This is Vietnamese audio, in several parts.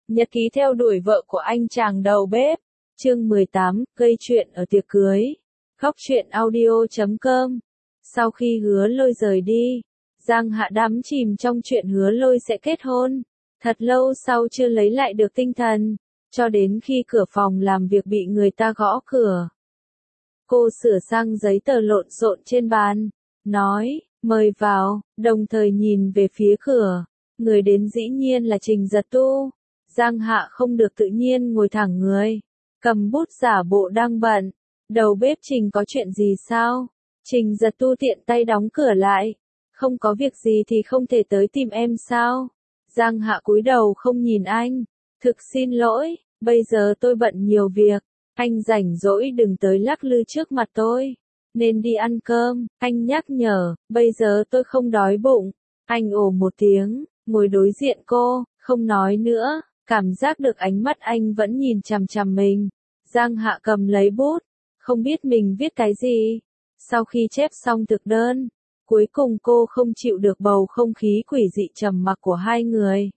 Nhật ký theo đuổi vợ của anh chàng đầu bếp. Chương 18, gây chuyện ở tiệc cưới. Khóc chuyện audio.com. Sau khi Hứa Lôi rời đi, Giang Hạ đắm chìm trong chuyện Hứa Lôi sẽ kết hôn. Thật lâu sau chưa lấy lại được tinh thần, cho đến khi cửa phòng làm việc bị người ta gõ cửa. Cô sửa sang giấy tờ lộn xộn trên bàn, nói, mời vào, đồng thời nhìn về phía cửa. Người đến dĩ nhiên là Trình Giật Tu. Giang Hạ không được tự nhiên ngồi thẳng người, cầm bút giả bộ đang bận. Đầu bếp Trình có chuyện gì sao? Trình Giật Tu tiện tay đóng cửa lại. Không có việc gì thì không thể tới tìm em sao? Giang Hạ cúi đầu không nhìn anh. Thực xin lỗi, bây giờ tôi bận nhiều việc. Anh rảnh rỗi đừng tới lắc lư trước mặt tôi. Nên đi ăn cơm, anh nhắc nhở, bây giờ tôi không đói bụng. Anh ồ một tiếng, ngồi đối diện cô, không nói nữa, cảm giác được ánh mắt anh vẫn nhìn chằm chằm mình. Giang Hạ cầm lấy bút, không biết mình viết cái gì. Sau khi chép xong thực đơn, cuối cùng cô không chịu được bầu không khí quỷ dị trầm mặc của hai người.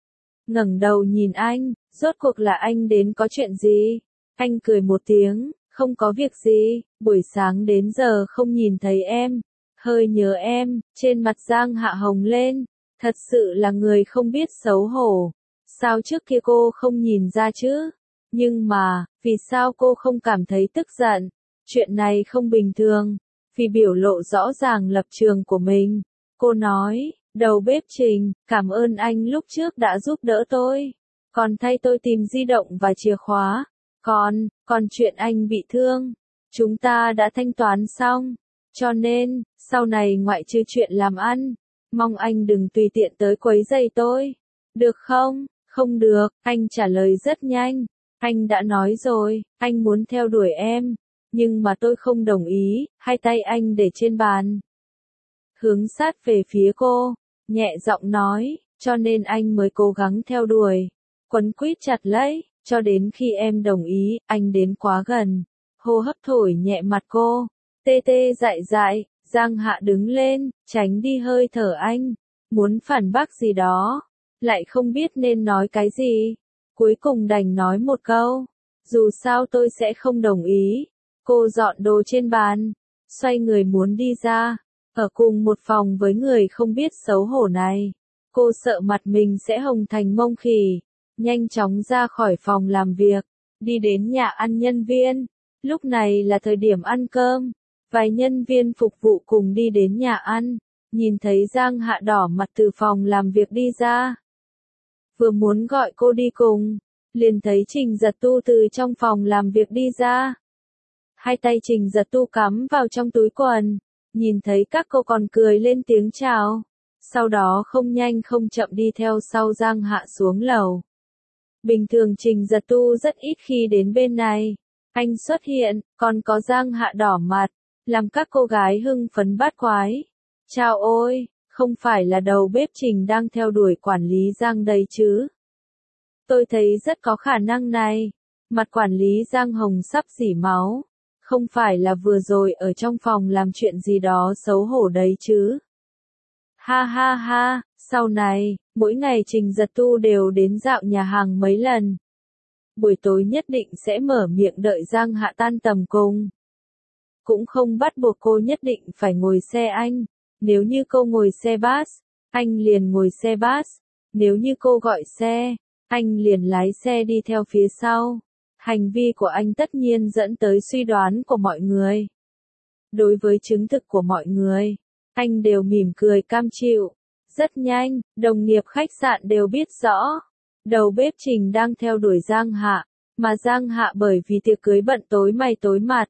Ngẩng đầu nhìn anh, rốt cuộc là anh đến có chuyện gì? Anh cười một tiếng, không có việc gì, buổi sáng đến giờ không nhìn thấy em, hơi nhớ em. Trên mặt Giang Hạ hồng lên, thật sự là người không biết xấu hổ. Sao trước kia cô không nhìn ra chứ? Nhưng mà, vì sao cô không cảm thấy tức giận? Chuyện này không bình thường. Vì biểu lộ rõ ràng lập trường của mình, cô nói, đầu bếp Trình, cảm ơn anh lúc trước đã giúp đỡ tôi, còn thay tôi tìm di động và chìa khóa. Còn chuyện anh bị thương, chúng ta đã thanh toán xong, cho nên, sau này ngoại trừ chuyện làm ăn, mong anh đừng tùy tiện tới quấy rầy tôi. Được không? Không được, anh trả lời rất nhanh. Anh đã nói rồi, anh muốn theo đuổi em, nhưng mà tôi không đồng ý. Hai tay anh để trên bàn, hướng sát về phía cô, nhẹ giọng nói, cho nên anh mới cố gắng theo đuổi, quấn quýt chặt lấy, cho đến khi em đồng ý. Anh đến quá gần, hô hấp thổi nhẹ mặt cô, tê tê dại dại. Giang Hạ đứng lên, tránh đi hơi thở anh, muốn phản bác gì đó, lại không biết nên nói cái gì. Cuối cùng đành nói một câu, dù sao tôi sẽ không đồng ý. Cô dọn đồ trên bàn, xoay người muốn đi ra. Ở cùng một phòng với người không biết xấu hổ này, cô sợ mặt mình sẽ hồng thành mông khỉ. Nhanh chóng ra khỏi phòng làm việc, đi đến nhà ăn nhân viên. Lúc này là thời điểm ăn cơm, vài nhân viên phục vụ cùng đi đến nhà ăn, nhìn thấy Giang Hạ đỏ mặt từ phòng làm việc đi ra. Vừa muốn gọi cô đi cùng, liền thấy Trình Giật Tu từ trong phòng làm việc đi ra. Hai tay Trình Giật Tu cắm vào trong túi quần, nhìn thấy các cô còn cười lên tiếng chào. Sau đó không nhanh không chậm đi theo sau Giang Hạ xuống lầu. Bình thường Trình Giật Tu rất ít khi đến bên này. Anh xuất hiện, còn có Giang Hạ đỏ mặt, làm các cô gái hưng phấn bát quái. Chào ôi, không phải là đầu bếp Trình đang theo đuổi quản lý Giang đây chứ? Tôi thấy rất có khả năng này. Mặt quản lý Giang hồng sắp rỉ máu. Không phải là vừa rồi ở trong phòng làm chuyện gì đó xấu hổ đấy chứ? Ha ha ha, sau này, mỗi ngày Trình Giật Tu đều đến dạo nhà hàng mấy lần. Buổi tối nhất định sẽ mở miệng đợi Giang Hạ tan tầm cùng. Cũng không bắt buộc cô nhất định phải ngồi xe anh. Nếu như cô ngồi xe bus, anh liền ngồi xe bus. Nếu như cô gọi xe, anh liền lái xe đi theo phía sau. Hành vi của anh tất nhiên dẫn tới suy đoán của mọi người. Đối với chứng thực của mọi người, anh đều mỉm cười cam chịu. Rất nhanh, đồng nghiệp khách sạn đều biết rõ. Đầu bếp Trình đang theo đuổi Giang Hạ, mà Giang Hạ bởi vì tiệc cưới bận tối mày tối mặt.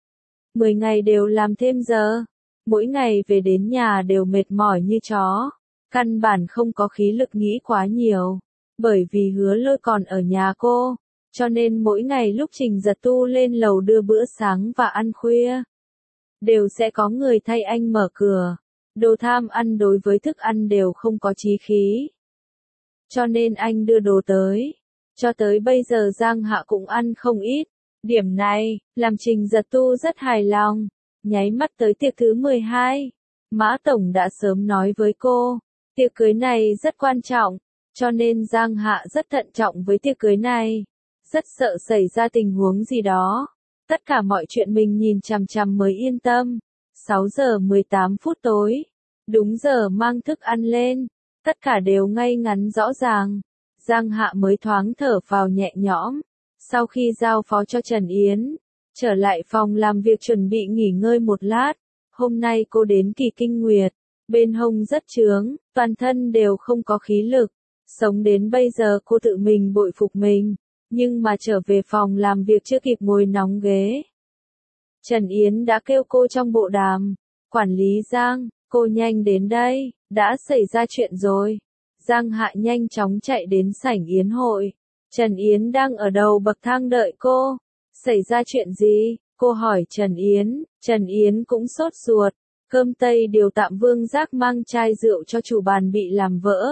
10 ngày đều làm thêm giờ. Mỗi ngày về đến nhà đều mệt mỏi như chó. Căn bản không có khí lực nghĩ quá nhiều. Bởi vì Hứa Lôi còn ở nhà cô, cho nên mỗi ngày lúc Trình Giật Tu lên lầu đưa bữa sáng và ăn khuya, đều sẽ có người thay anh mở cửa. Đồ tham ăn đối với thức ăn đều không có chí khí, cho nên anh đưa đồ tới. Cho tới bây giờ Giang Hạ cũng ăn không ít. Điểm này, làm Trình Giật Tu rất hài lòng. Nháy mắt tới tiệc thứ 12. Mã Tổng đã sớm nói với cô, tiệc cưới này rất quan trọng, cho nên Giang Hạ rất thận trọng với tiệc cưới này, rất sợ xảy ra tình huống gì đó. Tất cả mọi chuyện mình nhìn chằm chằm mới yên tâm. 6 giờ 18 phút tối, đúng giờ mang thức ăn lên, tất cả đều ngay ngắn rõ ràng. Giang Hạ mới thoáng thở phào nhẹ nhõm, sau khi giao phó cho Trần Yến, trở lại phòng làm việc chuẩn bị nghỉ ngơi một lát. Hôm nay cô đến kỳ kinh nguyệt, bên hông rất chướng, toàn thân đều không có khí lực. Sống đến bây giờ cô tự mình bội phục mình, nhưng mà trở về phòng làm việc chưa kịp ngồi nóng ghế. Trần Yến đã kêu cô trong bộ đàm, quản lý Giang, cô nhanh đến đây, đã xảy ra chuyện rồi. Giang Hạ nhanh chóng chạy đến sảnh yến hội, Trần Yến đang ở đầu bậc thang đợi cô. Xảy ra chuyện gì? Cô hỏi Trần Yến cũng sốt ruột, cơm tây điều tạm Vương Giác mang chai rượu cho chủ bàn bị làm vỡ.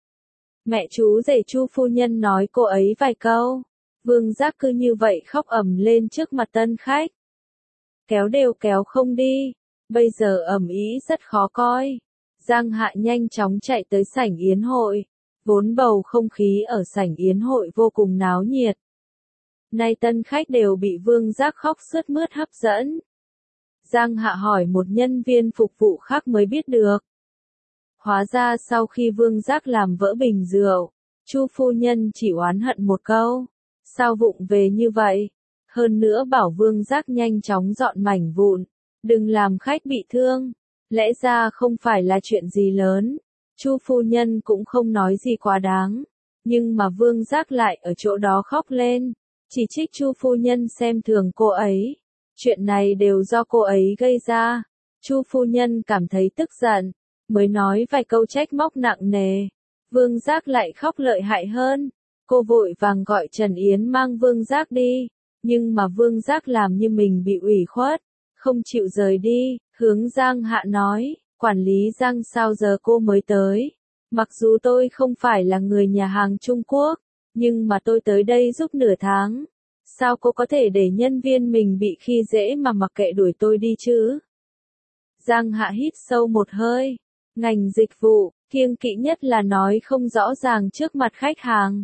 Mẹ chú rể Chu phu nhân nói cô ấy vài câu, Vương Giác cứ như vậy khóc ầm lên trước mặt tân khách. Kéo đều kéo không đi, bây giờ ầm ĩ rất khó coi. Giang Hạ nhanh chóng chạy tới sảnh yến hội, vốn bầu không khí ở sảnh yến hội vô cùng náo nhiệt. Nay tân khách đều bị Vương Giác khóc sướt mướt hấp dẫn. Giang Hạ hỏi một nhân viên phục vụ khác mới biết được. Hóa ra sau khi Vương Giác làm vỡ bình rượu, Chu phu nhân chỉ oán hận một câu, sao vụng về như vậy? Hơn nữa bảo Vương Giác nhanh chóng dọn mảnh vụn, đừng làm khách bị thương. Lẽ ra không phải là chuyện gì lớn, Chu phu nhân cũng không nói gì quá đáng, nhưng mà Vương Giác lại ở chỗ đó khóc lên, chỉ trích Chu phu nhân xem thường cô ấy. Chuyện này đều do cô ấy gây ra. Chu phu nhân cảm thấy tức giận, mới nói vài câu trách móc nặng nề. Vương Giác lại khóc lợi hại hơn. Cô vội vàng gọi Trần Yến mang Vương Giác đi, nhưng mà Vương Giác làm như mình bị ủy khuất, không chịu rời đi, hướng Giang Hạ nói, quản lý Giang sao giờ cô mới tới. Mặc dù tôi không phải là người nhà hàng Trung Quốc, nhưng mà tôi tới đây giúp nửa tháng. Sao cô có thể để nhân viên mình bị khi dễ mà mặc kệ đuổi tôi đi chứ? Giang Hạ hít sâu một hơi. Ngành dịch vụ, kiêng kỵ nhất là nói không rõ ràng trước mặt khách hàng.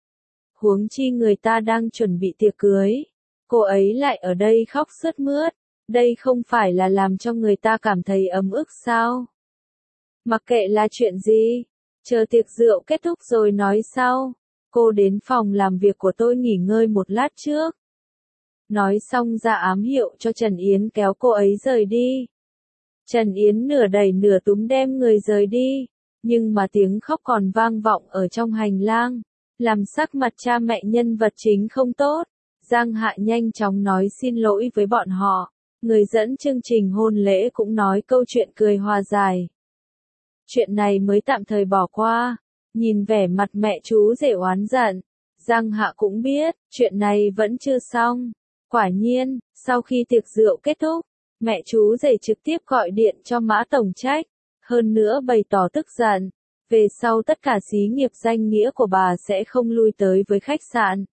Huống chi người ta đang chuẩn bị tiệc cưới. Cô ấy lại ở đây khóc sướt mướt. Đây không phải là làm cho người ta cảm thấy ấm ức sao? Mặc kệ là chuyện gì, chờ tiệc rượu kết thúc rồi nói sau. Cô đến phòng làm việc của tôi nghỉ ngơi một lát trước. Nói xong ra ám hiệu cho Trần Yến kéo cô ấy rời đi. Trần Yến nửa đẩy nửa túm đem người rời đi, nhưng mà tiếng khóc còn vang vọng ở trong hành lang, làm sắc mặt cha mẹ nhân vật chính không tốt. Giang Hạ nhanh chóng nói xin lỗi với bọn họ, người dẫn chương trình hôn lễ cũng nói câu chuyện cười hòa giải. Chuyện này mới tạm thời bỏ qua. Nhìn vẻ mặt mẹ chú rể oán giận, Giang Hạ cũng biết, chuyện này vẫn chưa xong. Quả nhiên, sau khi tiệc rượu kết thúc, mẹ chú rể trực tiếp gọi điện cho Mã tổng trách, hơn nữa bày tỏ tức giận. Về sau tất cả xí nghiệp danh nghĩa của bà sẽ không lui tới với khách sạn.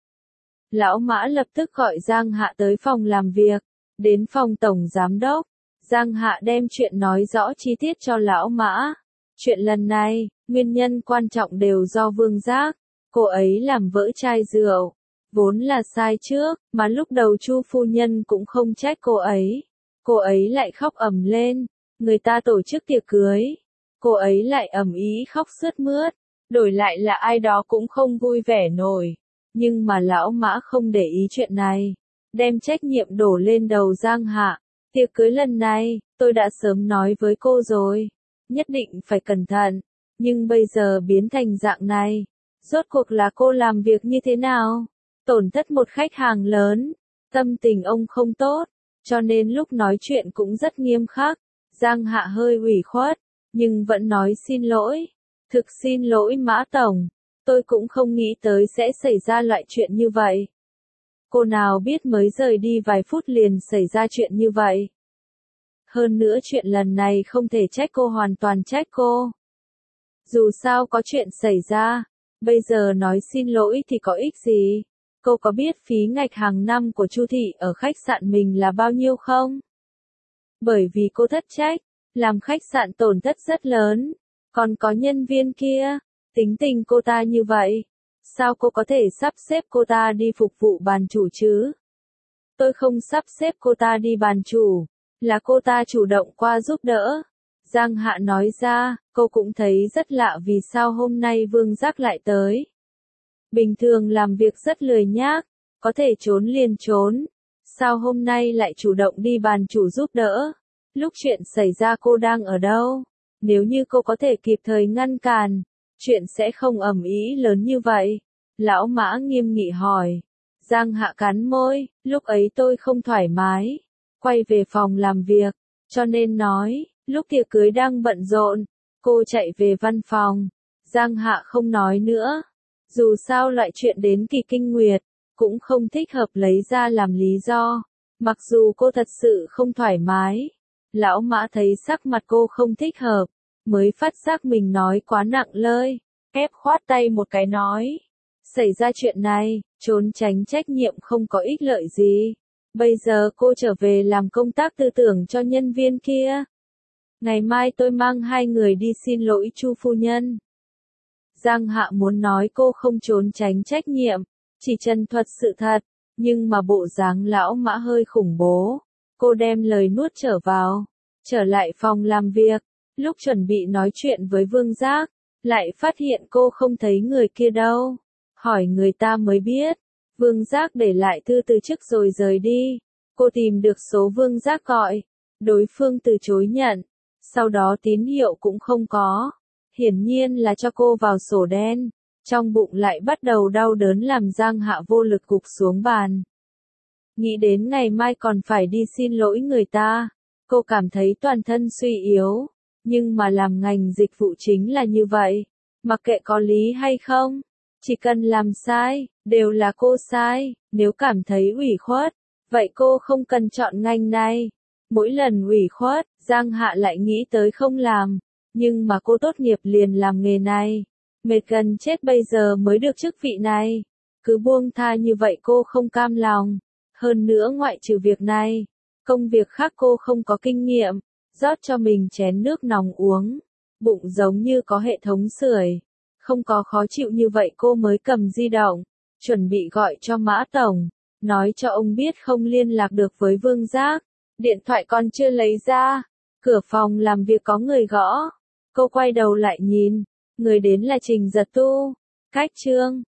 Lão Mã lập tức gọi Giang Hạ tới phòng làm việc, đến phòng tổng giám đốc. Giang Hạ đem chuyện nói rõ chi tiết cho Lão Mã. Chuyện lần này, nguyên nhân quan trọng đều do Vương Giác. Cô ấy làm vỡ chai rượu, vốn là sai trước, mà lúc đầu Chu phu nhân cũng không trách cô ấy. Cô ấy lại khóc ầm lên, người ta tổ chức tiệc cưới. Cô ấy lại ầm ĩ khóc sướt mướt, đổi lại là ai đó cũng không vui vẻ nổi. Nhưng mà Lão Mã không để ý chuyện này, đem trách nhiệm đổ lên đầu Giang Hạ. Tiệc cưới lần này, tôi đã sớm nói với cô rồi, nhất định phải cẩn thận, nhưng bây giờ biến thành dạng này, rốt cuộc là cô làm việc như thế nào? Tổn thất một khách hàng lớn, tâm tình ông không tốt, cho nên lúc nói chuyện cũng rất nghiêm khắc. Giang Hạ hơi ủy khuất, nhưng vẫn nói xin lỗi. Thực xin lỗi Mã tổng, tôi cũng không nghĩ tới sẽ xảy ra loại chuyện như vậy. Cô nào biết mới rời đi vài phút liền xảy ra chuyện như vậy. Hơn nữa chuyện lần này không thể trách cô, hoàn toàn trách cô. Dù sao có chuyện xảy ra, bây giờ nói xin lỗi thì có ích gì? Cô có biết phí ngạch hàng năm của Chu thị ở khách sạn mình là bao nhiêu không? Bởi vì cô thất trách, làm khách sạn tổn thất rất lớn. Còn có nhân viên kia, Tính tình cô ta như vậy, sao cô có thể sắp xếp cô ta đi phục vụ bàn chủ chứ? Tôi không sắp xếp cô ta đi bàn chủ, là cô ta chủ động qua giúp đỡ. Giang Hạ nói ra, cô cũng thấy rất lạ vì sao hôm nay Vương Giác lại tới. Bình thường làm việc rất lười nhác, có thể trốn liền trốn. Sao hôm nay lại chủ động đi bàn chủ giúp đỡ? Lúc chuyện xảy ra cô đang ở đâu? Nếu như cô có thể kịp thời ngăn cản, chuyện sẽ không ầm ĩ lớn như vậy. Lão Mã nghiêm nghị hỏi. Giang Hạ cắn môi, lúc ấy tôi không thoải mái. Quay về phòng làm việc, cho nên nói, lúc tiệc cưới đang bận rộn, cô chạy về văn phòng. Giang Hạ không nói nữa. Dù sao loại chuyện đến kỳ kinh nguyệt, cũng không thích hợp lấy ra làm lý do. Mặc dù cô thật sự không thoải mái. Lão Mã thấy sắc mặt cô không thích hợp, mới phát giác mình nói quá nặng lời, ép khoát tay một cái nói. Xảy ra chuyện này, trốn tránh trách nhiệm không có ích lợi gì. Bây giờ cô trở về làm công tác tư tưởng cho nhân viên kia. Ngày mai tôi mang 2 người đi xin lỗi Chu phu nhân. Giang Hạ muốn nói cô không trốn tránh trách nhiệm, chỉ chân thuật sự thật, nhưng mà bộ dáng lão Mã hơi khủng bố. Cô đem lời nuốt trở vào, trở lại phòng làm việc, lúc chuẩn bị nói chuyện với Vương Giác, lại phát hiện cô không thấy người kia đâu. Hỏi người ta mới biết, Vương Giác để lại thư từ chức rồi rời đi. Cô tìm được số Vương Giác gọi, đối phương từ chối nhận, sau đó tín hiệu cũng không có. Hiển nhiên là cho cô vào sổ đen, trong bụng lại bắt đầu đau đớn làm Giang Hạ vô lực gục xuống bàn. Nghĩ đến ngày mai còn phải đi xin lỗi người ta, cô cảm thấy toàn thân suy yếu, nhưng mà làm ngành dịch vụ chính là như vậy, mặc kệ có lý hay không, chỉ cần làm sai, đều là cô sai, nếu cảm thấy ủy khuất, vậy cô không cần chọn ngành này. Mỗi lần ủy khuất, Giang Hạ lại nghĩ tới không làm, nhưng mà cô tốt nghiệp liền làm nghề này, mệt gần chết bây giờ mới được chức vị này, cứ buông tha như vậy cô không cam lòng. Hơn nữa ngoại trừ việc này, công việc khác cô không có kinh nghiệm, rót cho mình chén nước nóng uống, bụng giống như có hệ thống sưởi, không có khó chịu như vậy cô mới cầm di động, chuẩn bị gọi cho Mã Tổng, nói cho ông biết không liên lạc được với Vương Giác, điện thoại còn chưa lấy ra, cửa phòng làm việc có người gõ, cô quay đầu lại nhìn, người đến là Trình Giật Tu, cách Trương.